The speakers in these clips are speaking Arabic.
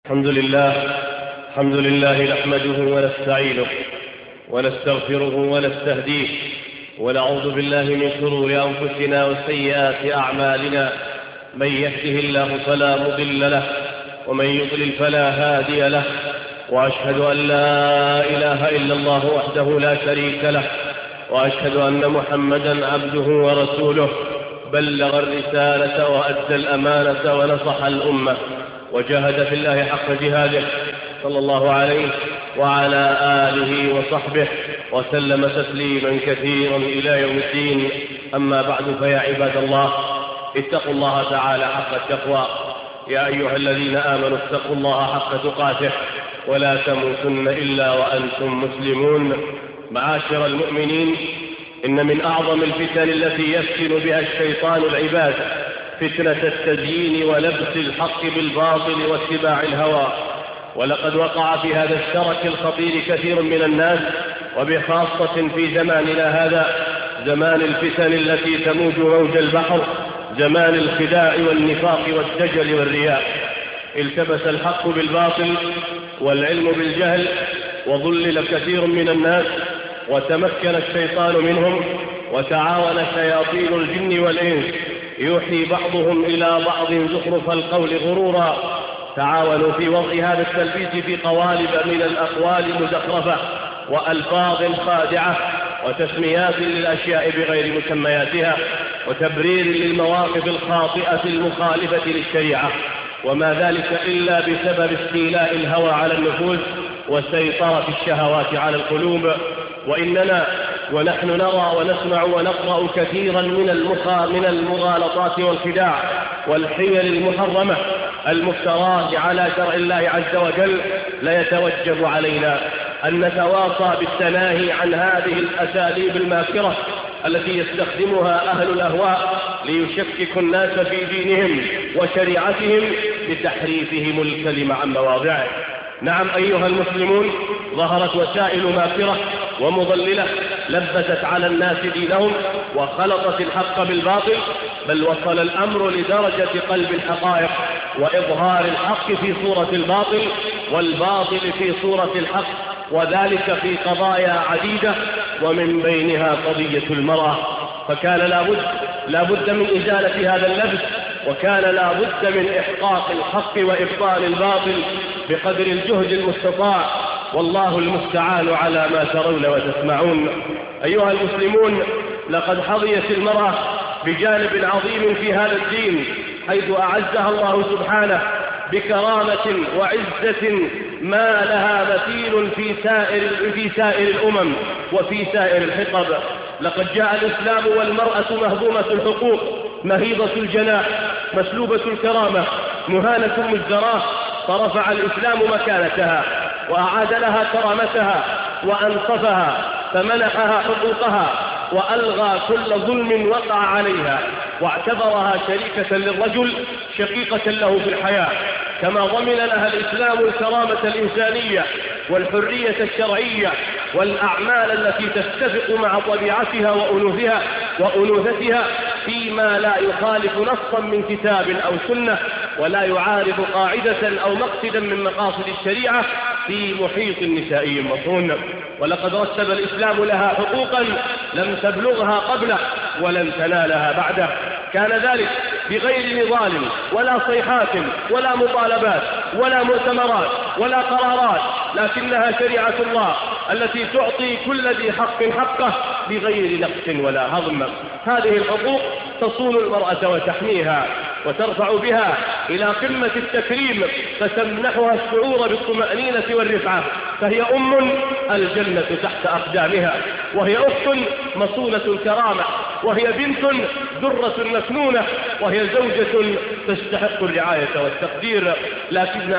الحمد لله نحمده ونستعينه ونستغفره ونستهديه ونعوذ بالله من شرور أنفسنا وسيئات أعمالنا. من يهده الله فلا مضل له ومن يضلل فلا هادي له، وأشهد أن لا إله إلا الله وحده لا شريك له، وأشهد أن محمدا عبده ورسوله، بلغ الرسالة وأدى الأمانة ونصح الأمة وجاهد في الله حق جهاده صلى الله عليه وعلى آله وصحبه وسلم تسليما كثيرا إلى يوم الدين. أما بعد، فيا عباد الله، اتقوا الله تعالى حق التقوى. يا أيها الذين آمنوا اتقوا الله حق تقاته ولا تموتن إلا وأنتم مسلمون. معاشر المؤمنين، إن من أعظم الفتن التي يفتن بها الشيطان العباد فتنة التزيين ولبس الحق بالباطل واتباع الهوى. ولقد وقع في هذا الشرك الخطير كثير من الناس، وبخاصة في زماننا هذا، زمان الفتن التي تموج موج البحر، زمان الخداع والنفاق والدجل والرياء. التبس الحق بالباطل والعلم بالجهل، وضلل كثير من الناس، وتمكن الشيطان منهم، وتعاون شياطين الجن والإنس يوحي بعضهم إلى بعض زخرف القول غرورا. تعاونوا في وضع هذا التلبيس في قوالب من الأقوال المزخرفة وألفاظ خادعة وتسميات للأشياء بغير مسمياتها، وتبرير للمواقف الخاطئة المخالفة للشريعة، وما ذلك إلا بسبب استيلاء الهوى على النفوس وسيطرة الشهوات على القلوب. وإننا ونحن نرى ونسمع ونقرأ كثيرا من المغالطات والخداع والحيل المحرمة المفتراه على شرع الله عز وجل، لا يتوجب علينا أن نتواصى بالتناهي عن هذه الأساليب الماكرة التي يستخدمها أهل الأهواء ليشككوا الناس في دينهم وشريعتهم بتحريفهم الكلم عن مواضعه. نعم أيها المسلمون، ظهرت وسائل ماكرة ومضللة لبست على الناس دينهم وخلطت الحق بالباطل، بل وصل الأمر لدرجة قلب الحقائق وإظهار الحق في صورة الباطل والباطل في صورة الحق، وذلك في قضايا عديدة، ومن بينها قضية المرأة. فكان لا بد من إزالة هذا اللبس، وكان لا بد من إحقاق الحق وإبطال الباطل بقدر الجهد المستطاع، والله المستعان على ما ترون وتسمعون. أيها المسلمون، لقد حظيت المرأة بجانب عظيم في هذا الدين، حيث أعزها الله سبحانه بكرامة وعزة ما لها مثيل في سائر الأمم وفي سائر الحقب. لقد جاء الإسلام والمرأة مهضومة الحقوق، مهيضة الجناح، مسلوبة الكرامة، مهانة مزدراة، فرفع الإسلام مكانتها وأعاد لها كرامتها وأنصفها، فمنحها حقوقها وألغى كل ظلم وقع عليها، واعتبرها شريكة للرجل شقيقة له في الحياة، كما ضمن لها الإسلام الكرامة الإنسانية والحرية الشرعية والأعمال التي تتفق مع طبيعتها وأنوثتها فيما لا يخالف نصا من كتاب أو سنة، ولا يعارض قاعدة أو مقصدا من مقاصد الشريعة في محيط نسائي مصون. ولقد رتب الإسلام لها حقوقا لم تبلغها قبله ولن تنالها بعده. كان ذلك بغير نضال ولا صيحات ولا مطالبات ولا مؤتمرات ولا قرارات، لكنها شريعة الله التي تعطي كل ذي حق حقه بغير نقص ولا هضم. هذه الحقوق تصون المرأة وتحميها وترفع بها إلى قمة التكريم، فتمنحها الشعور بالطمأنينة والرفعة، فهي الجنة تحت أقدامها، وهي أخت مصونة الكرامة، وهي بنت درة مكنونة، وهي زوجة تستحق الرعاية والتقدير. لكن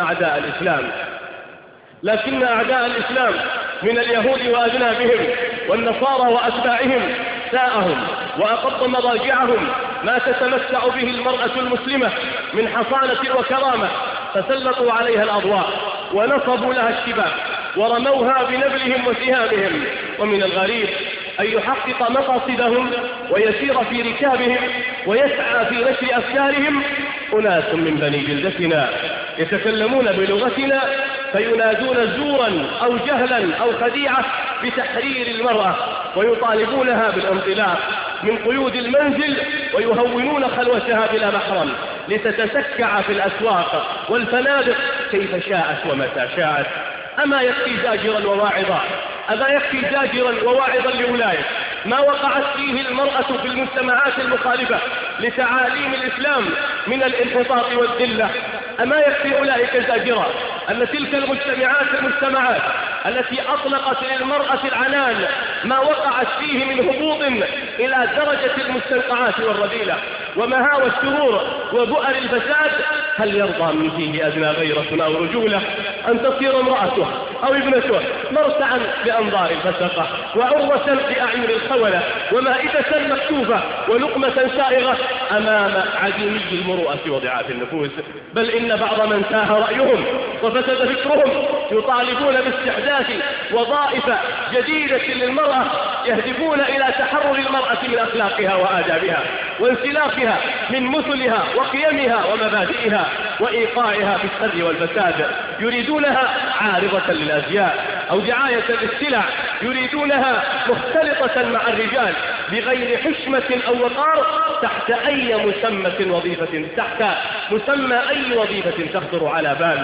أعداء الإسلام من اليهود وأذنابهم والنصارى وأتباعهم ساءهم وأقض مضاجعهم ما تتمتع به المرأة المسلمة من حصانة وكرامة، فسلطوا عليها الأضواء ونصبوا لها الشباك ورموها بنبلهم وسهامهم. ومن الغريب أن يحقق مقاصدهم ويسير في ركابهم ويسعى في نشر أفكارهم أناس من بني جلدتنا. يتكلمون بلغتنا فينادون زورا أو جهلا أو خديعة بتحرير المرأة، ويطالبونها بالانطلاق من قيود المنزل، ويهونون خلوتها بلا محرم لتتسكع في الأسواق والفنادق كيف شاءت ومتى شاءت. أما يكفي زاجرا وواعظا، أما يكفي زاجرا وواعظا لأولئك ما وقعت فيه المرأة في المجتمعات المخالفة لتعاليم الإسلام من الانحطاط والذلة؟ أما يكفي أولئك زاجرا أن تلك المجتمعات التي أطلقت للمرأة العنان ما وقعت فيه من هبوط إلى درجة المستنقعات والرذيلة ومهاوى السرور وبؤر الفساد، هل يرضى من فيه أدنى غيرة أو رجولة أن تصير امرأته أو ابنته مرتعا بأنظار الفسقة وعروة بأعين الخولة ومائدة مكتوفة ولقمة سائغة أمام عديمي المروءة وضعاف النفوس؟ بل إن بعض من تاه رأيهم وفسد فكرهم يطالبون باستحداث وظائف جديدة للمرأة يهدفون إلى تحرر المرأة من أخلاقها وآدابها وانسلاخها من مثلها وقيمها ومبادئها وإيقاعها في الشر والفساد. يريدونها عارضة للأزياء أو دعاية للسلع، يريدونها مختلطة مع الرجال بغير حشمة أو وقار تحت مسمى أي وظيفة تخطر على بال.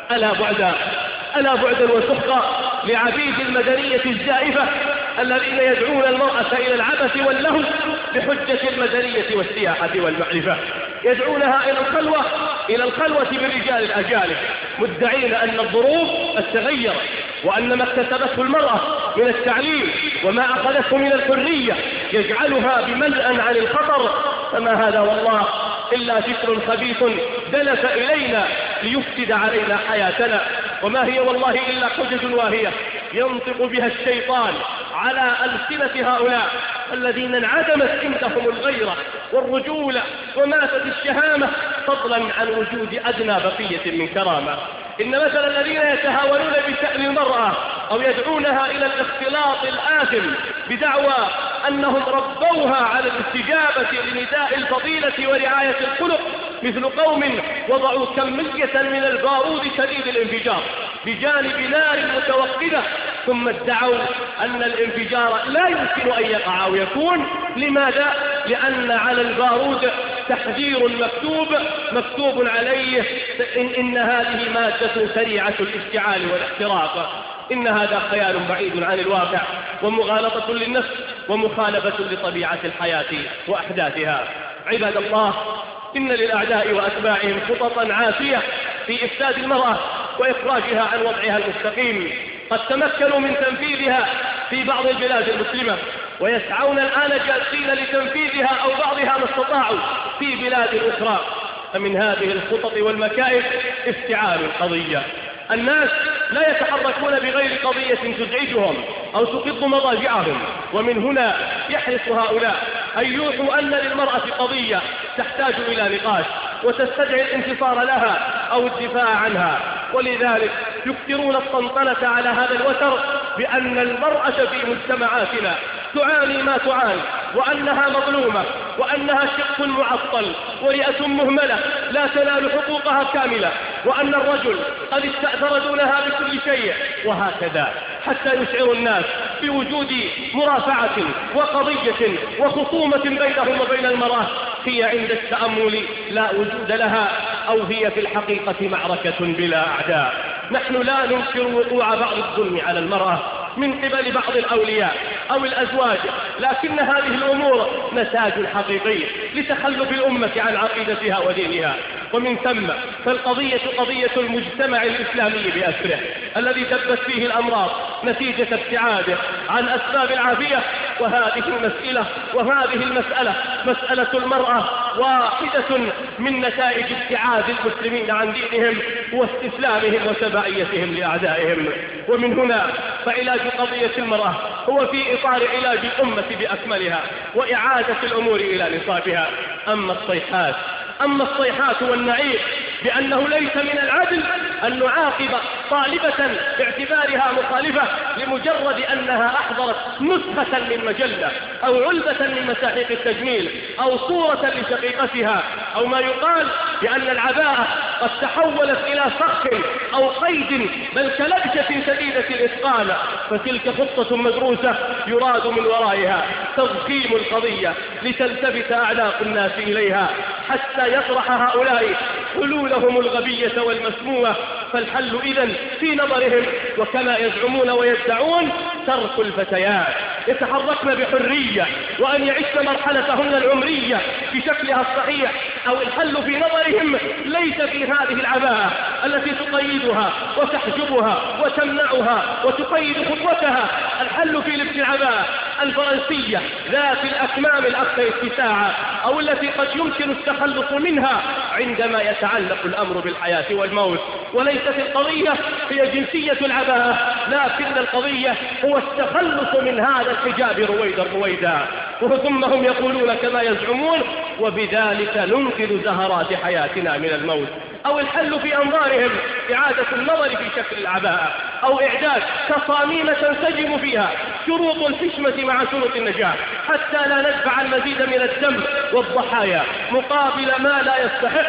ألا بعدا وسحقا لعبيد المدنية الزائفة الذين يدعون المرأة إلى العبث واللهو بحجة المدنية والسياحة والمعرفة، يدعونها إلى الخلوة بالرجال الأجانب مدعين أن الظروف تتغير وأن ما اكتسبته المرأة من التعليم وما أخذته من الحرية يجعلها بملأ عن الخطر. فما هذا والله إلا فكر خبيث دلف إلينا ليفسد علينا حياتنا، وما هي والله إلا حجج واهية ينطق بها الشيطان على ألسنة هؤلاء الذين انعدمت عندهم الغيرة والرجولة وماتت الشهامة، فضلا عن وجود أدنى بقية من كرامة. إن مثل الذين يتهاونون بشأن المرأة أو يدعونها إلى الاختلاط الآثم بدعوى أنهم ربوها على الاستجابة لنداء الفضيلة ورعاية الخلق مثل قوم وضعوا كمية من البارود شديد الانفجار بجانب نار متوقدة ثم ادعوا أن الانفجار لا يمكن أن يقع أو يكون. لماذا؟ لأن على البارود تحذير مكتوب عليه إن هذه مادة سريعة الاشتعال والاحتراق. إن هذا خيال بعيد عن الواقع ومغالطة للنفس ومخالفة لطبيعة الحياة وأحداثها. عباد الله، إن للأعداء وأتباعهم خططا عافية في إفساد المرأة وإخراجها عن وضعها المستقيم، قد تمكنوا من تنفيذها في بعض البلاد المسلمة ويسعون الآن جالسين لتنفيذها أو بعضها ما استطاعوا في بلاد أخرى. فمن هذه الخطط والمكائد افتعال القضية. الناس لا يتحركون بغير قضية تزعجهم أو تقض مضاجعهم، ومن هنا يحرص هؤلاء أن يوحوا أن للمرأة قضية تحتاج إلى نقاش وتستدعي الانتصار لها أو الدفاع عنها، ولذلك يكثرون الطنطنة على هذا الوتر بأن المرأة في مجتمعاتنا تعاني ما تعاني، وأنها مظلومة، وأنها شق معطل ورئة مهملة لا تنال حقوقها كاملة، وأن الرجل قد استأثر دونها بكل شيء، وهكذا حتى يشعر الناس بوجود مرافعة وقضية وخصومة بينهم وبين المرأة هي عند التأمل لا وجود لها، أو هي في الحقيقة معركة بلا أعداء. نحن لا ننكر وقوع بعض الظلم على المرأة من قبل بعض الأولياء أو الأزواج، لكن هذه الأمور نتاج حقيقي لتخلف الأمة عن عقيدتها ودينها، ومن ثم فالقضية قضية المجتمع الإسلامي بأسره الذي دبت فيه الأمراض نتيجة ابتعاده عن أسباب العافية. وهذه المسألة مسألة المرأة واحدة من نتائج ابتعاد المسلمين عن دينهم واستسلامهم وتبعيتهم لأعدائهم. ومن هنا فعلاج قضية المرأة هو في إطار علاج الأمة بأكملها وإعادة الأمور إلى نصابها. أما الصيحات والنعيق بأنه ليس من العدل أن نعاقب طالبة باعتبارها مخالفة لمجرد أنها أحضرت نسخة من مجلة أو علبة من مساحيق التجميل أو صورة لشقيقتها، أو ما يقال بأن العباءة قد تحولت إلى فخ أو قيد بل كلبشة شديدة الإتقان، فتلك خطة مدروسة يراد من ورائها تضخيم القضية لتلتفت أعناق الناس إليها حتى يطرح هؤلاء حلولهم الغبية والمسمومة. فالحل إذن في نظرهم وكما يزعمون ويدعون ترك الفتيات يتحركن بحرية وأن يعشن مرحلتهن العمرية بشكلها الصحيح، أو الحل في نظرهم ليس في هذه العباءة التي تقيدها وتحجبها وتمنعها وتقيد خطوتها. الحل في لبس العباءة الفرنسية ذات الأكمام الأكثر اتساعا، أو التي قد يمكن التخلص منها عندما يتعلق الأمر بالحياة والموت. وليست القضية هي جنسية العباءة، لكن القضية هو التخلص من هذا الحجاب رويدا. ثم هم يقولون كما يزعمون وبذلك ننقذ زهرات حياتنا من الموت. أو الحل في أنظارهم إعادة النظر في شكل العباءة، أو إعداد تصاميم تنسجم فيها شروط الحشمة مع شروط النجاح حتى لا ندفع المزيد من الدم والضحايا مقابل ما لا يستحق.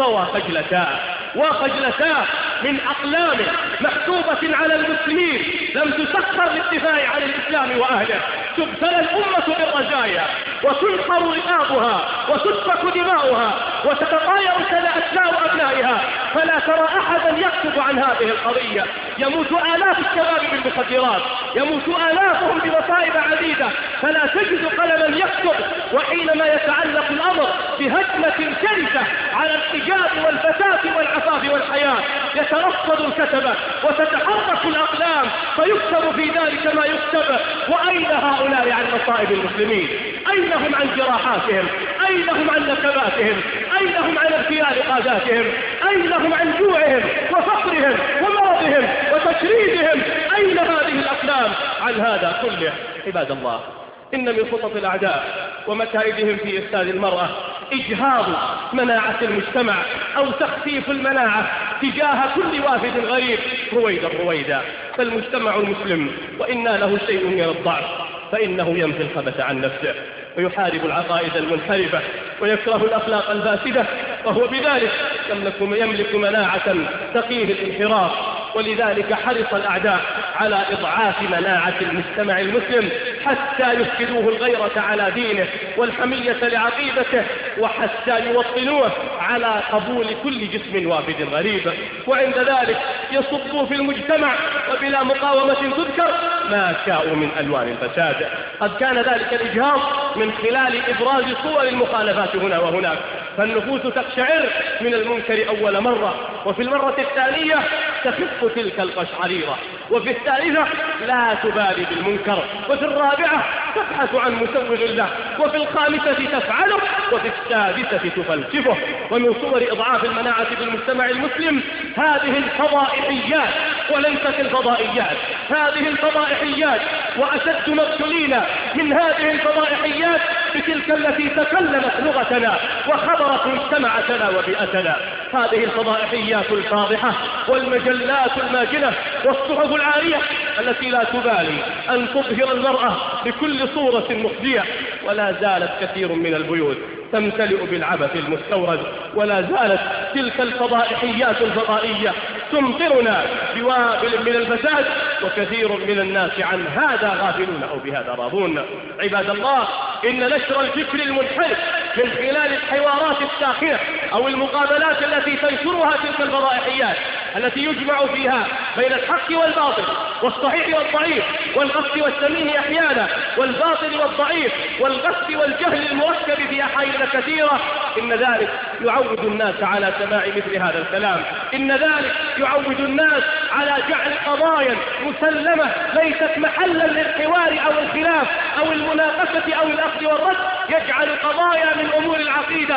وخجلتا من أقلام محسوبة على المسلمين لم تسخر للدفاع عن الإسلام وأهله، تبتلى الأمة بالرزايا وتنحر رقابها وتسفك دماؤها وتتطاير أسماء أبنائها، فلا ترى أحدا يكتب عن هذه القضية. يموت آلاف الشباب بالمخدرات، يموت آلافهم بمصائب عديدة، فلا تجد قلما يكتب. وحينما يتعلق الأمر بهجمة شرسة على الحجاب والفتاة والعفاف والحياة يترصد الكتبة وتتحرك الأقلام فيكتب في ذلك ما يكتب. وأين هؤلاء عن مصائب المسلمين؟ أين هم عن جراحاتهم؟ أين هم عن نكباتهم؟ أين هم عن اغتيال قاداتهم؟ أين هم عن جوعهم وفقرهم ومرضهم وتشريدهم؟ أين هذه الأقلام عن هذا كله؟ عباد الله، إن من خطط الأعداء ومكائدهم في إفساد المرأة إجهاض مناعة المجتمع أو تخفيف المناعة تجاه كل وافد غريب رويدا. فالمجتمع المسلم وإن له شيء من الضعف فإنه ينفي الخبث عن نفسه ويحارب العقائد المنحرفة ويكره الأخلاق الفاسدة، وهو بذلك يملك مناعة تقيه الانحراف. ولذلك حرص الأعداء على إضعاف مناعة المجتمع المسلم حتى يفقدوه الغيرة على دينه والحمية لعقيدته، وحتى يوطنوه على قبول كل جسم وافد غريب. وعند ذلك يصبوا في المجتمع وبلا مقاومة تذكر ما شاءوا من ألوان الفساد. قد كان ذلك الإجهاض من خلال إبراز صور المخالفات هنا وهناك، فالنفوس تقشعر من المنكر أول مرة، وفي المرة الثانية تخف تلك القشعريرة، وفي الثالثة لا تبالي بالمنكر، وفي الرابعة تبحث عن مسوغ له، وفي الخامسة تفعله، وفي السادسة تفلسفه. ومن صور إضعاف المناعة في المجتمع المسلم هذه الفضائحيات، وليست الفضائيات، هذه الفضائحيات. وأشد مبتلين من هذه الفضائحيات بتلك التي تكلمت لغتنا وخبرت مجتمعتنا وبيئتنا، هذه الفضائحيات الفاضحة والمجلات الماجنة والصحف العارية التي لا تبالي أن تظهر المرأة بكل صورة مخزية. ولا زالت كثير من البيوت تمتلئ بالعبث المستورد، ولا زالت تلك الفضائحيات الفضائية تمطرنا بوابل من الفساد، وكثير من الناس عن هذا غافلون أو بهذا راضون. عباد الله، إن نشر الفكر المنحرف من خلال الحوارات الساخنة أو المقابلات التي تنشرها تلك الفضائحيات التي يجمع فيها بين الحق والباطل والصحيح والضعيف والغث والسمين أحيانا والباطل والضعيف والغث والجهل المركب في أحايين كثيرة، إن ذلك يعود الناس على سماع مثل هذا الكلام. إن ذلك يعود الناس على جعل قضايا مسلمة ليست محلا للحوار أو الخلاف أو المناقشة أو الأخذ والرد، يجعل قضايا من أمور العقيدة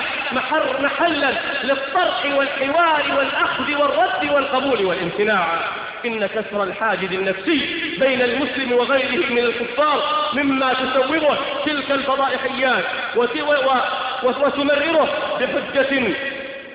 محلا للطرح والحوار والأخذ والرد والقبول والامتناع. إن كسر الحاجز النفسي بين المسلم وغيره من الكفار مما تسوغه تلك الفضائحيات وتمرره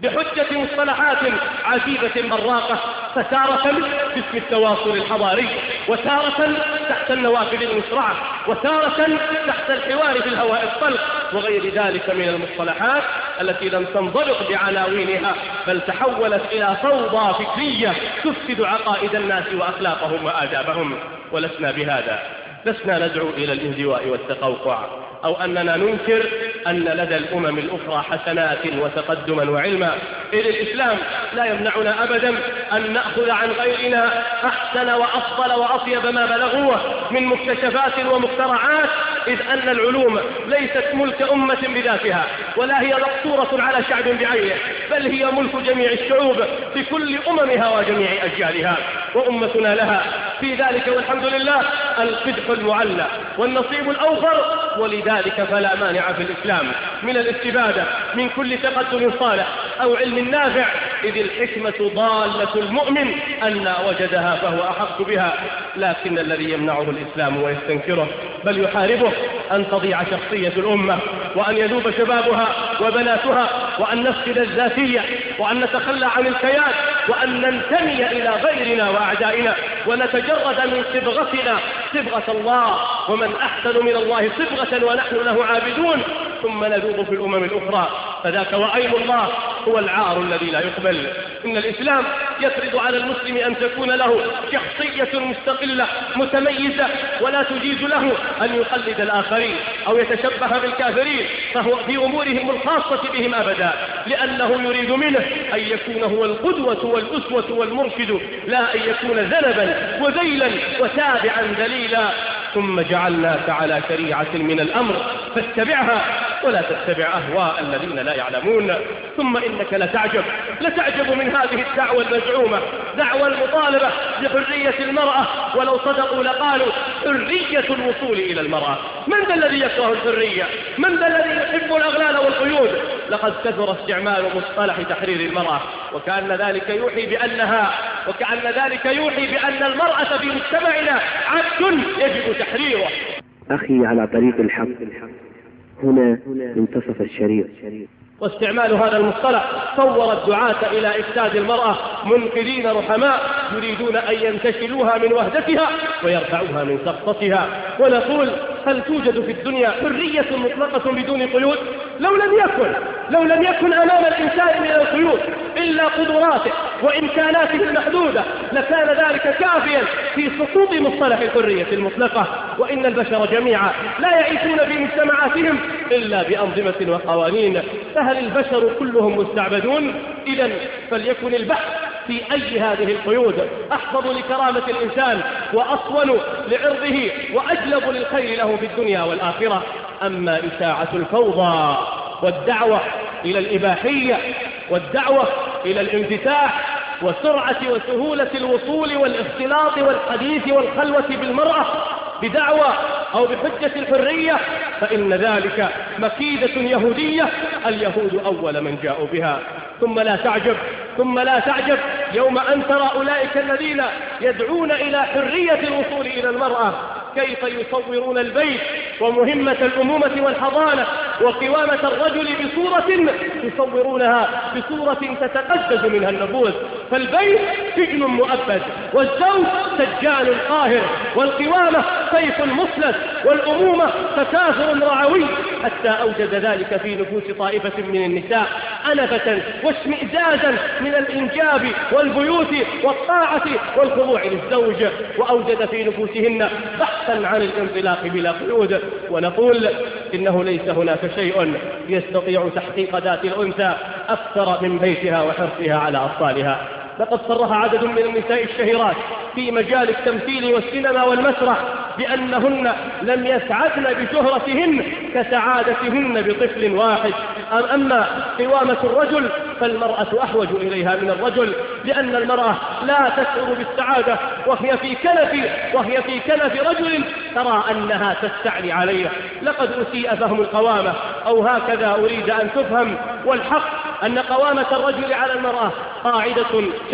بحجة مصطلحات عجيبة براقة، فتارة باسم التواصل الحضاري، وتارة تحت النوافذ المشرعة، وتارة تحت الحوار في الهواء الطلق، وغير ذلك من المصطلحات التي لم تنضبط بعناوينها، بل تحولت إلى فوضى فكرية تفسد عقائد الناس وأخلاقهم وآدابهم. ولسنا بهذا، لسنا ندعو إلى الانزواء والتقوقع، أو أننا ننكر أن لدى الأمم الأخرى حسنات وتقدما وعلما، إذ الإسلام لا يمنعنا أبدا أن نأخذ عن غيرنا أحسن وأفضل وأطيب ما بلغوه من مكتشفات ومخترعات، إذ أن العلوم ليست ملك أمة بذاتها، ولا هي مقصورة على شعب بعينه، بل هي ملك جميع الشعوب في كل أممها وجميع أجيالها، وأمتنا لها في ذلك والحمد لله القدح المعلى والنصيب الأوفر. ولذلك فلا مانع في الإسلام من الاستفادة من كل تقدم صالح أو علم نافع، إذ الحكمة ضالة المؤمن أن وجدها فهو أحق بها. لكن الذي يمنعه الإسلام ويستنكره بل يحاربه أن تضيع شخصية الأمة، وأن يذوب شبابها وبناتها، وأن نفقد الذاتية، وأن نتخلى عن الكيان، وأن ننتمي إلى غيرنا وأعدائنا، ونتجرد من صبغتنا صبغة الله، ومن أحسن من الله صبغة ونحن له عابدون، ثم نذوب في الأمم الأخرى، فذاك وأيم الله هو العار الذي لا يقبل. إن الإسلام يفرض على المسلم أن تكون له شخصية مستقلة متميزة، ولا تجيز له أن يقلد الآخرين أو يتشبه بالكافرين فهو في أمورهم الخاصة بهم أبدا، لأنه يريد منه أن يكون هو القدوة والأسوة والمرشد، لا أن يكون ذنبا وذيلا وتابعا ذليلا. ثم جعلناك على شريعة من الأمر فاتبعها ولا تتبع أهواء الذين لا يعلمون. ثم إنك لتعجب من هذه الدعوة المزعومة، دعوة المطالبة بحرية المرأة، ولو صدقوا لقالوا حرية الوصول إلى المرأة. من ذا الذي يكره الحرية؟ من ذا الذي يحب الأغلال والقيود؟ لقد كثر استعمال مصطلح تحرير المرأة، وكأن ذلك يوحي بأن المرأة في مجتمعنا عبد يجب تحريره. أخي على طريق الحق، هنا منتصف الشريط. واستعمال هذا المصطلح صور الدعاة إلى إفساد المرأة منقذين رحماء يريدون أن ينتشلوها من وهدتها ويرفعوها من سقطتها. ونقول هل توجد في الدنيا حرية مطلقة بدون قيود؟ لو لم يكن أمام الإنسان من القيود إلا قدراته وإمكاناته المحدودة لكان ذلك كافيا في سقوط مصطلح الحرية المطلقة. وإن البشر جميعا لا يعيشون في مجتمعاتهم إلا بأنظمة وقوانين، فهل البشر كلهم مستعبدون؟ إذن فليكن البحث في أي هذه القيود أحفظ لكرامة الإنسان وأصون لعرضه وأجلب للخير له في الدنيا والآخرة. أما إشاعة الفوضى والدعوة إلى الإباحية والدعوة إلى الانفتاح وسرعة وسهولة الوصول والاختلاط والحديث والخلوة بالمرأة بدعوة أو بحجة الحرية، فإن ذلك مكيدة يهودية اليهود أول من جاءوا بها. ثم لا تعجب يوم أن ترى أولئك الذين يدعون إلى حرية الوصول إلى المرأة كيف يصورون البيت ومهمة الأمومة والحضانة وقوامة الرجل يصورونها بصورة تتقزز منها النفوس. فالبيت سجن مؤبد، والزوج سجان قاهر، والقوامة سيف مسلس، والأمومة تكاثر رعوي، حتى أوجد ذلك في نفوس طائفة من النساء أنفة واشمئزازا من الإنجاب والبيوت والطاعة والخضوع للزوج، وأوجد في نفوسهن بحثا عن الانطلاق بلا قيود. ونقول إنه ليس هناك شيء يستطيع تحقيق ذات الأنثى أكثر من بيتها وحرصها على أطفالها. لقد صرح عدد من النساء الشهيرات في مجال التمثيل والسينما والمسرح بأنهن لم يسعدن بشهرتهن كسعادتهن بطفل واحد. أما قوامة الرجل فالمرأة أحوج إليها من الرجل، لأن المرأة لا تشعر بالسعادة وهي في كنف رجل ترى أنها تستعلي عليه. لقد أسيء فهم القوامة، أو هكذا أريد أن تفهم، والحق أن قوامة الرجل على المرأة قاعدة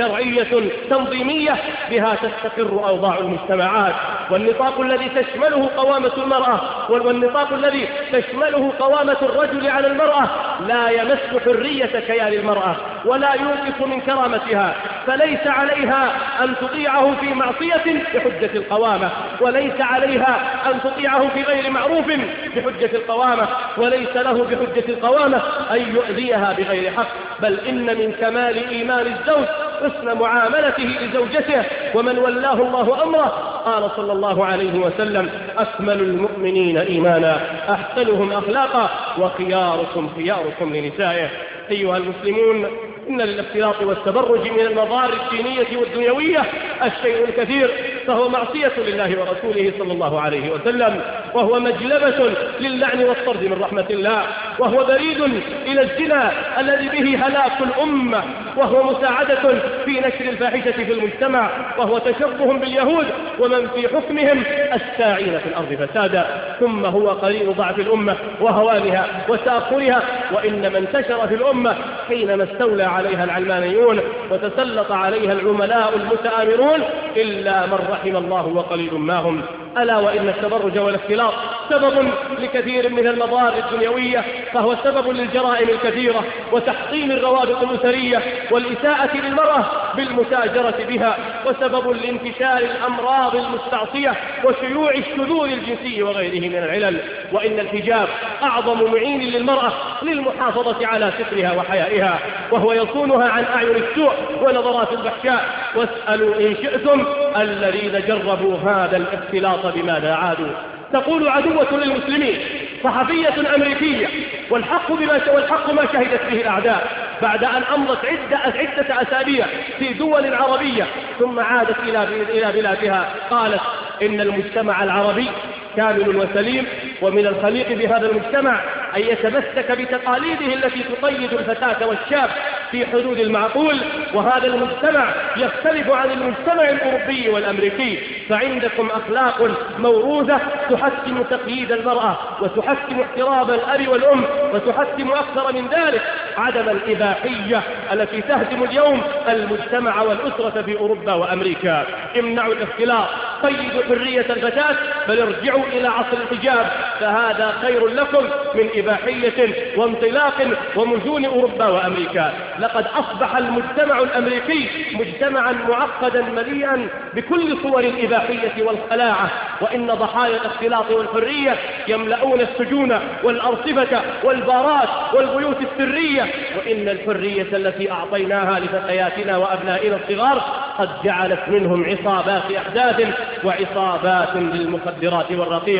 شرعية تنظيمية بها تستقر أوضاع المجتمعات، والنطاق الذي تشمله قوامة المرأة والنطاق الذي تشمله قوامة الرجل على المرأة لا يمس حرية كيان المرأة ولا يوقف من كرامتها، فليس عليها أن تطيعه في معصية بحجة القوامة، وليس عليها أن تطيعه في غير معروف بحجة القوامة، وليس له بحجة القوامة أن يؤذيها بغير حق، بل إن من كمال إيمان الزوج حسن معاملته لزوجته، ومن ولاه الله أمره قال صلى الله عليه وسلم: أكمل المؤمنين إيمانا أحسنهم أخلاقا وخياركم خياركم لنسائه. أيها المسلمون، إن للاختلاط والتبرج من المضار الدينية والدنيوية الشيء الكثير، فهو معصية لله ورسوله صلى الله عليه وسلم، وهو مجلبة للعن والطرد من رحمة الله، وهو بريد إلى الزنا الذي به هلاك الأمة، وهو مساعدة في نشر الفاحشة في المجتمع، وهو تشبه باليهود ومن في حكمهم الساعين في الأرض فسادا، ثم هو قرين ضعف الأمة وهوانها وتأخرها، وإنما انتشر في الأمة حينما استولى عليها العلمانيون وتسلط عليها العملاء المتآمرون إلا من رحم الله وقليل ما هم. ألا وإن التبرج والاختلاط سبب لكثير من المضار الدنيوية، فهو سبب للجرائم الكثيرة وتحطيم الروابط الأسرية والإساءة للمرأة بالمتاجرة بها، وسبب لانتشار الأمراض المستعصية وشيوع الشذوذ الجنسي وغيره من العلل. وإن الحجاب أعظم معين للمرأة للمحافظة على سترها وحيائها، وهو يصونها عن أعين السوء ونظرات الفحشاء. واسألوا إن شئتم الذين جربوا هذا الاختلاط بماذا عادوا. تقول عدوة للمسلمين صحفية أمريكية: والحق ما شهدت به الأعداء، بعد أن أمضت عدة أسابيع في دول عربية ثم عادت إلى بلادها، قالت: إن المجتمع العربي كامل وسليم، ومن الخليق بهذا المجتمع أن يتمسك بتقاليده التي تقيد الفتاة والشاب في حدود المعقول، وهذا المجتمع يختلف عن المجتمع الأوروبي والأمريكي، فعندكم أخلاق موروثة تحتم تقييد المرأة وتحتم احترام الأب والأم، وتحتم أكثر من ذلك عدم الإباحية التي تهدم اليوم المجتمع والأسرة في أوروبا وأمريكا. امنعوا الاختلاط، قيدوا حرية الفتاة، بل ارجعوا إلى عصر الحجاب، فهذا خير لكم من إباحية وانطلاق ومجون أوروبا وأمريكا. لقد أصبح المجتمع الأمريكي مجتمعا معقدا مليئا بكل صور الإباحية والخلاعة، وإن ضحايا الاختلاط والحرية يملؤون السجون والأرصفة والبارات والبيوت السرية، وإن الحرية التي أعطيناها لفتياتنا وأبنائنا الصغار قد جعلت منهم عصابات أحداث وعصابات للمخدرات والرقيق.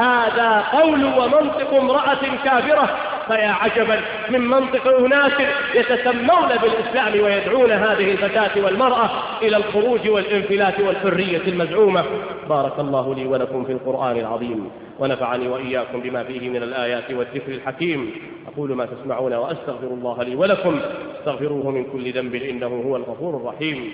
هذا قول ومنطق امرأة كافرة، فيا عجبا من منطق أناس يتسمون بالإسلام ويدعون هذه الفتاة والمرأة إلى الخروج والانفلات والحرية المزعومة. بارك الله لي ولكم في القرآن العظيم، ونفعني وإياكم بما فيه من الآيات والذكر الحكيم. أقول ما تسمعون وأستغفر الله لي ولكم، استغفروه من كل ذنب إنه هو الغفور الرحيم.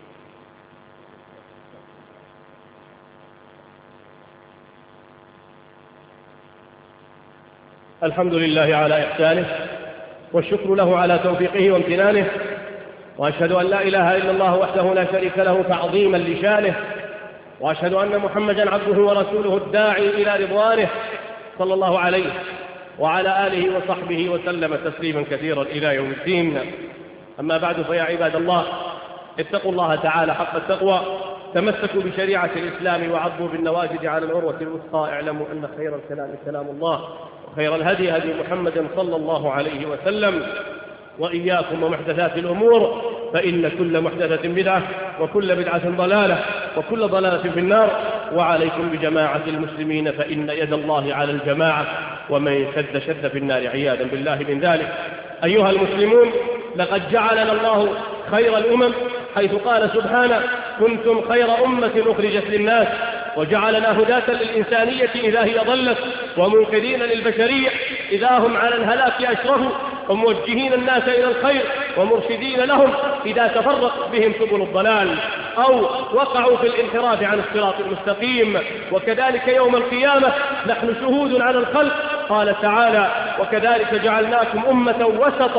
الحمد لله على إحسانه، والشكر له على توفيقه وامتنانه، وأشهد أن لا إله إلا الله وحده لا شريك له تعظيما لشانه، وأشهد أن محمدا عبده ورسوله الداعي إلى رضوانه، صلى الله عليه وعلى آله وصحبه وسلم تسليما كثيرا إلى يوم الدين. أما بعد، فيا عباد الله، اتقوا الله تعالى حق التقوى، تمسكوا بشريعة الإسلام وعضوا بالنواجذ على العروة الوثقى. اعلموا أن خير الكلام كلام الله، وخير الهدي هدي محمد صلى الله عليه وسلم، وإياكم ومحدثات الأمور، فإن كل محدثة بدعة، وكل بدعة ضلالة، وكل ضلالة في النار. وعليكم بجماعة المسلمين، فإن يد الله على الجماعة، ومن شد في النار، عياذا بالله من ذلك. أيها المسلمون، لقد جعلنا الله خير الأمم، حيث قال سبحانه: كنتم خير أمة أخرجت للناس، وجعلنا هداة للإنسانية إذا هي ضلت، ومنقذين للبشرية إذا هم على الهلاك أشرفوا، وموجهين الناس إلى الخير، ومرشدين لهم إذا تفرقت بهم سبل الضلال أو وقعوا في الانحراف عن الصراط المستقيم. وكذلك يوم القيامة نحن شهود على الخلق. قال تعالى: وكذلك جعلناكم أمة وسطا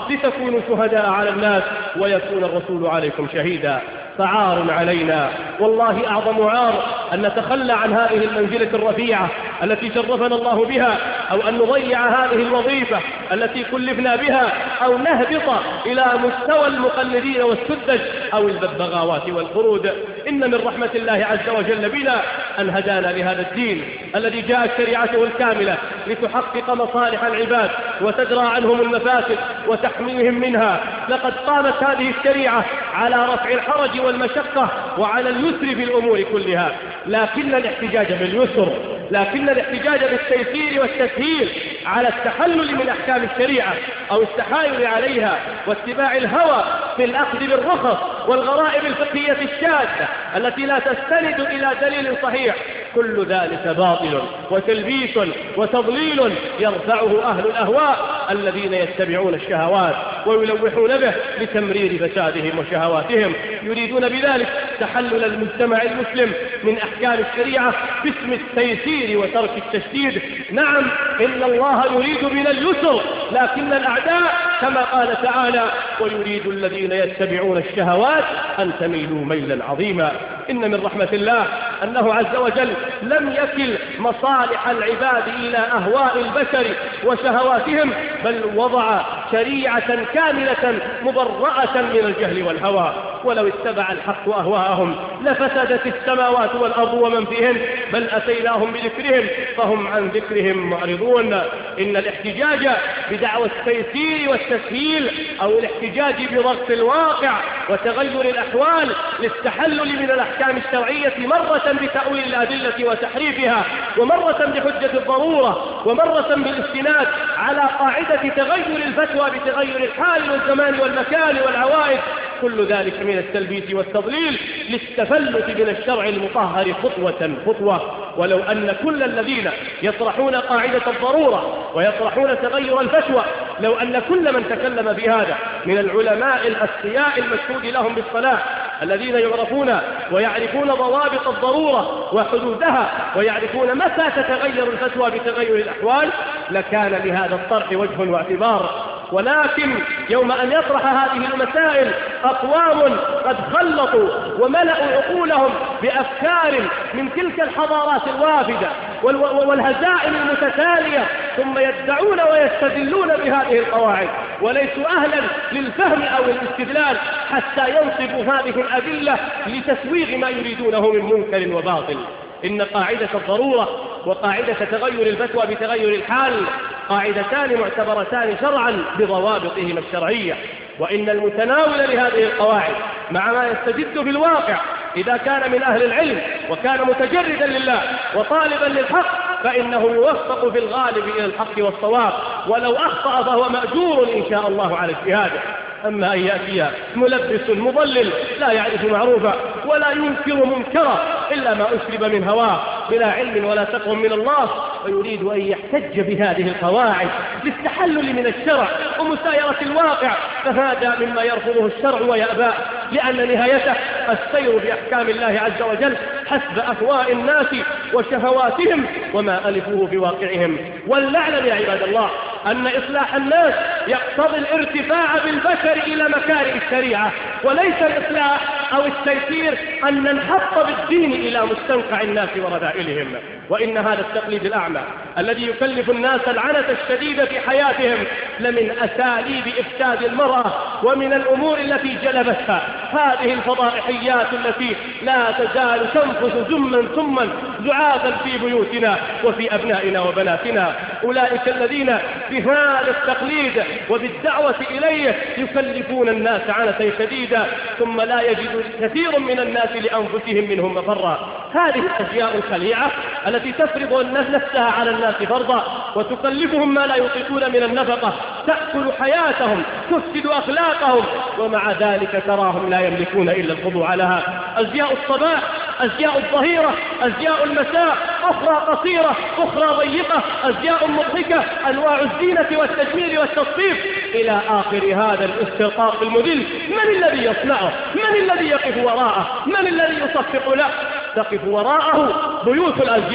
لتكونوا شهداء على الناس ويكون الرسول عليكم شهيدا. فعار علينا والله أعظم عار أن نتخلى عن هذه المنزلة الرفيعة التي شرفنا الله بها، أو أن نضيع هذه الوظيفة التي كلفنا بها، أو نهبط إلى مستوى المقلدين والسذج أو الببغاوات والقرود. إن من رحمة الله عز وجل بنا أن هدانا لهذا الدين الذي جاءت شريعته الكاملة لتحقق مصالح العباد وتدرى عنهم المفاسد وتحميهم منها. لقد قامت هذه الشريعة على رفع الحرج والمشقة وعلى اليسر في الأمور كلها، لكن الاحتجاج باليسر، لكن الاحتجاج بالتيسير والتسهيل على التحلل من أحكام الشريعة أو التحايل عليها واتباع الهوى في الأخذ بالرخص والغرائب الفقهية الشاذة التي لا تستند إلى دليل صحيح، كل ذلك باطل وتلبيس وتضليل يرفعه أهل الأهواء الذين يتبعون الشهوات ويلوحون به لتمرير فسادهم وشهواتهم، يريدون بذلك تحلل المجتمع المسلم من أحكام الشريعة باسم التيسير وترك التشديد. نعم، إن الله يريد بنا اليسر، لكن الأعداء كما قال تعالى: ويريد الذين يتبعون الشهوات أن تميلوا ميلا عظيما. إن من رحمة الله أنه عز وجل لم يكل مصالح العباد إلى أهواء البشر وشهواتهم، بل وضع شريعة كاملة مبرأة من الجهل والهوى. ولو اتبع الحق أهواءهم لفسدت السماوات والأرض ومن فيهن، بل أتيناهم بذكرهم فهم عن ذكرهم معرضون. إن الاحتجاج بدعوى التيسير والتسهيل أو الاحتجاج بضغط الواقع وتغير الأحوال للتحلل من الأحكام الشرعية مرة بتأويل الأدلة وتحريفها، ومرة بحجة الضرورة، ومرة بالاستناد على قاعدة تغير الفتوى بتغير الحال والزمان والمكان والعوائد، كل ذلك من التلبيس والتضليل للتفلت من الشرع المطهر خطوة خطوة. ولو أن كل الذين يطرحون قاعدة الضرورة ويطرحون تغير الفتوى، لو أن كل من تكلم بهذا من العلماء الأتقياء المشهود لهم بالصلاح الذين يعرفون ويعرفون ضوابط الضرورة وحدودها ويعرفون متى تتغير الفتوى بتغير الأحوال، لكان لهذا الطرح وجه واعتبار. ولكن يوم أن يطرح هذه المسائل أقوام قد خلطوا وملأوا عقولهم بأفكار من تلك الحضارات الوافدة والهزائم المتتالية، ثم يدعون ويستدلون بهذه القواعد وليسوا أهلا للفهم أو الاستدلال حتى ينصبوا هذه الأدلة لتسويغ ما يريدونه من منكر وباطل. إن قاعدة الضرورة وقاعدة تغير الفتوى بتغير الحال قاعدتان معتبرتان شرعا بضوابطهما الشرعية، وإن المتناول لهذه القواعد مع ما يستجد في الواقع إذا كان من أهل العلم وكان متجردا لله وطالبا للحق فإنه يوفق في الغالب إلى الحق والصواب، ولو أخطأ فهو مأجور إن شاء الله على اجتهاده. أما أن يأتي ملبس مضلل لا يعرف معروفا ولا ينكر منكرا إلا ما أسلب من هواه بلا علم ولا تقوى من الله، ويريد أن يحتج بهذه القواعد للتحلل من الشرع ومسايرة الواقع، فهذا مما يرفضه الشرع ويأباه، لأن نهايته السير بأحكام الله عز وجل حسب أهواء الناس وشهواتهم وما ألفوه في واقعهم. ولنعلم يا عباد الله أن إصلاح الناس يقتضي الارتفاع بالبشر إلى مكارم الشريعة، وليس الإصلاح أو التيسير أن ننحط بالدين إلى مستنقع الناس ورذائلهم. وإن هذا التقليد الأعمى الذي يكلف الناس العنة الشديدة في حياتهم لمن أساليب إفساد المرأة ومن الأمور التي جلبتها هذه الفضائحيات التي لا تزال تنفس زما ثما زعادا في بيوتنا وفي أبنائنا وبناتنا. أولئك الذين بهذا التقليد وبالدعوة إليه يكلفون الناس عنة شديدة ثم لا يجد كثير من الناس لأنفسهم منهم مفرا. هذه الأشياء الخليعة التي تفرض نفسها على الناس فرضا وتكلفهم ما لا يطيقون من النفقة، تأكل حياتهم، تفسد أخلاقهم، ومع ذلك تراهم لا يملكون إلا الخضوع لها. أزياء الصباح، أزياء الظهيرة، أزياء المساء، أخرى قصيرة، أخرى ضيقة، أزياء مضحكة، أنواع الزينة والتجميل والتصفيف إلى آخر هذا الاسترقاق المذل. من الذي يصنعه؟ من الذي يقف وراءه؟ من الذي يصفق له؟ تقف وراءه بيوت الأزياء،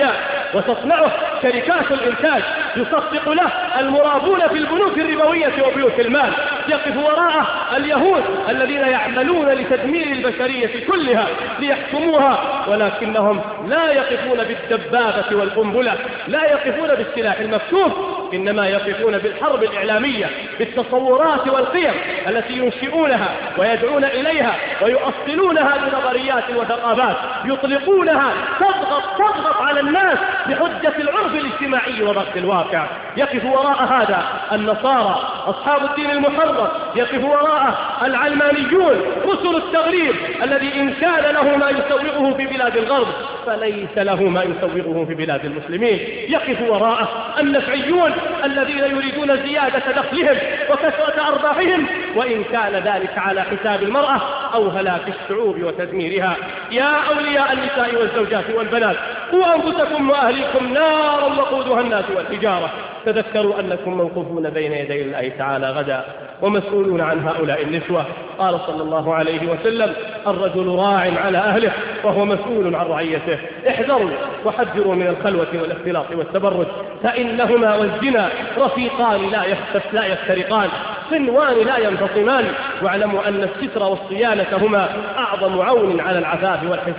وتصنعه شركات الإنتاج يصفق له المرابون في البنوك الربوية وبيوت المال، يقف وراءه اليهود الذين يعملون لتدمير البشرية كلها ليحكموها، ولكنهم لا يقفون بالدبابة والقنبلة، لا يقفون بالسلاح المكشوف، إنما يقفون بالحرب الإعلامية، بالتصورات والقيم التي ينشئونها ويدعون إليها ويؤصلونها بنظريات وثقافات يطلقونها تضغط على الناس بحجة العرف الاجتماعي وضغط الواقع. يقف وراء هذا النصارى أصحاب الدين المحرف، يقف وراءه العلمانيون رسل التغريب الذي إن كان له ما يسوغه في بلاد الغرب فليس له ما يسوغه في بلاد المسلمين. يقف وراءه النفعيون الذين يريدون زيادة دخلهم وكثرة أرباحهم، وإن كان ذلك على حساب المرأة أو هلاك الشعوب وتدميرها. يا أولياء النساء والزوجات والبنات، قوا أنفسكم وأهليكم نارا وقودها الناس والحجارة، تذكروا أنكم موقوفون بين يدي الله تعالى غدا ومسؤولون عن هؤلاء النسوة. قال صلى الله عليه وسلم: الرجل راع على أهله وهو مسؤول عن رعيته. احذروا وحذروا من الخلوة والاختلاط والتبرج، فإنهما والزنا رفيقان لا يفترقان، صنوان لا ينفصمان. واعلموا أن الستر والصيانة هما أعظم عون على العفاف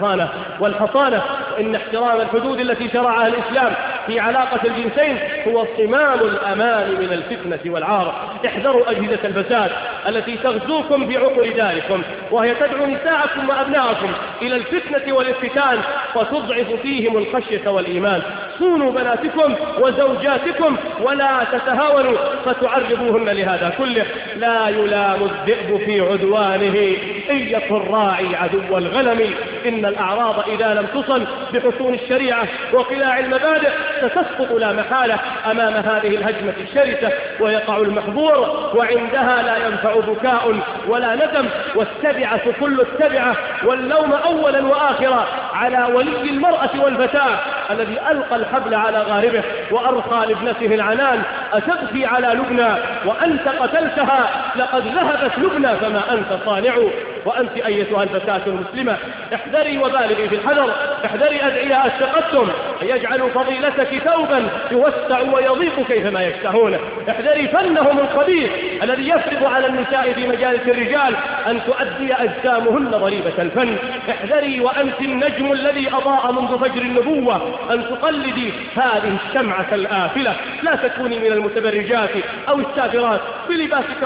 والحصانة، وإن احترام الحدود التي شرعها الإسلام في علاقة الجنسين هو صمام الأمان من الفتنة والعار. احذروا أجهزة الفساد التي تغزوكم بعقر داركم، وهي تدعو نساءكم وأبناءكم إلى الفتنة والافتتان وتضعف فيهم الخشية والإيمان. صونوا بناتكم وزوجاتكم ولا تتهاونوا فتعرضوهن لهذا كله. لا يلام الذئب في عدوانه إن يكن راعي عدو الغنم. إن الأعراض إذا لم تصن بحصون الشريعة وقلاع المبادئ ستسقط لا محالة أمام هذه الهجمة الشرسة ويقع المحظور، وعندها لا ينفع بكاء ولا ندم، والتبعة كل التبعة واللوم أولا وآخرا على ولي المرأة والفتاة الذي ألقى الحبل على غاربه وأرخى لابنته العنان: أتبكي على لبنى وأنت قتلتها؟ لقد ذهبت لبنى فما أنت صانع. وأنت أيتها الفتاة المسلمة احذري وبالغي في الحذر، احذري أدعياء التقدم يجعل فضيلتك ثوبا يوسع ويضيق كيفما يشتهون، احذري فنهم الخبيث الذي يفرض على النساء في مجالس الرجال أن تؤدي أجسامهن ضريبة الفن، احذري وأنت النجم الذي أضاء منذ فجر النبوة أن تقلدي هذه الشمعة الآفلة. لا تكوني من المتبرجات أو السافرات بلباسك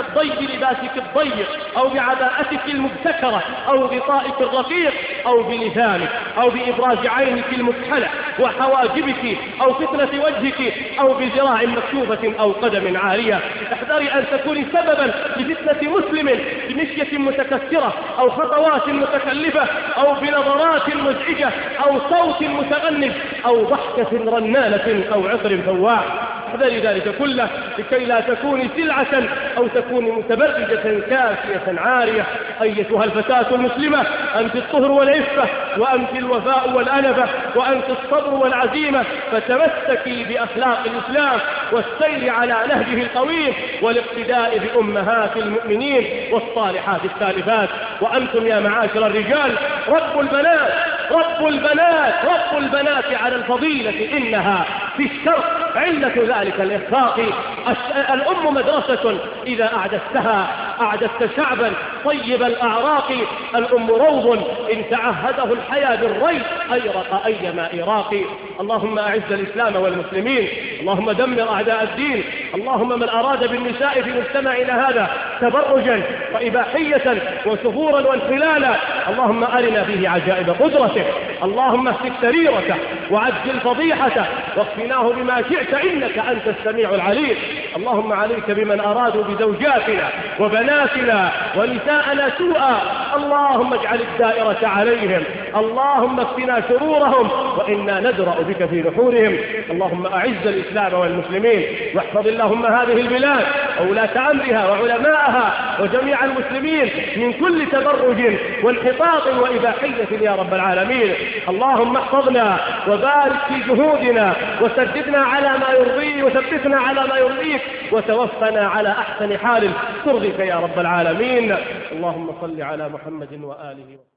الضيق أو بعباءتك المبتكرة أو غطائك الرقيق أو بلسانك أو بإبراز عينك المكحلة وحواجبك أو فتنة وجهك أو بذراع مكشوفة أو قدم عارية. احذري أن تكوني سببا لفتنة مسلم بمشية متكسرة أو خطوات متكلفة أو بنظرات مزعجة أو صوت متغنج أو ضحكة رنانة أو عطر فواح. احذري ذلك كله لكي لا تكوني سلعة أو تكوني متبرجة كاسية عارية. أيتها الفتاة المسلمة، أنت الطهر والعفة، وأنت الوفاء والأنبة، وأنت الصبر والعزيمة، فتمسكي بأخلاق الإسلام والسير على نهجه القويم والاقتداء بأمهات المؤمنين والصالحات السالفات. وأنتم يا معاشر الرجال رب البنات على الفضيلة إنها في الشرق علة ذلك الإخفاق. الأم مدرسة إذا أعددت شعبا طيب الأعراق. الأم روض إن تعهده الحياة بالري أيرق أيما إراق. اللهم أعز الإسلام والمسلمين، اللهم دمر أعداء الدين. اللهم من أراد بالنساء في مجتمعنا هذا تبرجا وإباحية وسفورا وانحلالا، اللهم أرنا فيه عجائب قدرته. اللهم اهتك سريرته وعجل فضيحته واكفناه بما شئت إنك أنت السميع العليم. اللهم عليك بمن أرادوا بزوجاتنا وبناتنا ونساءنا سوءا، اللهم اجعل الدائرة عليهم، اللهم اكفنا شرورهم وإنا ندرأ بك في نحورهم. اللهم أعز الإسلام والمسلمين، واحفظ اللهم هذه البلاد وولاة أمرها وعلماءها وجميع المسلمين من كل تبرج وانحطاط وإباحية يا رب العالمين. اللهم احفظنا وبارك في جهودنا وسددنا على ما يرضيك وثبتنا على ما يرضيك وتوفنا على أحسن حال ترضيك يا رب العالمين. اللهم صل على محمد وآله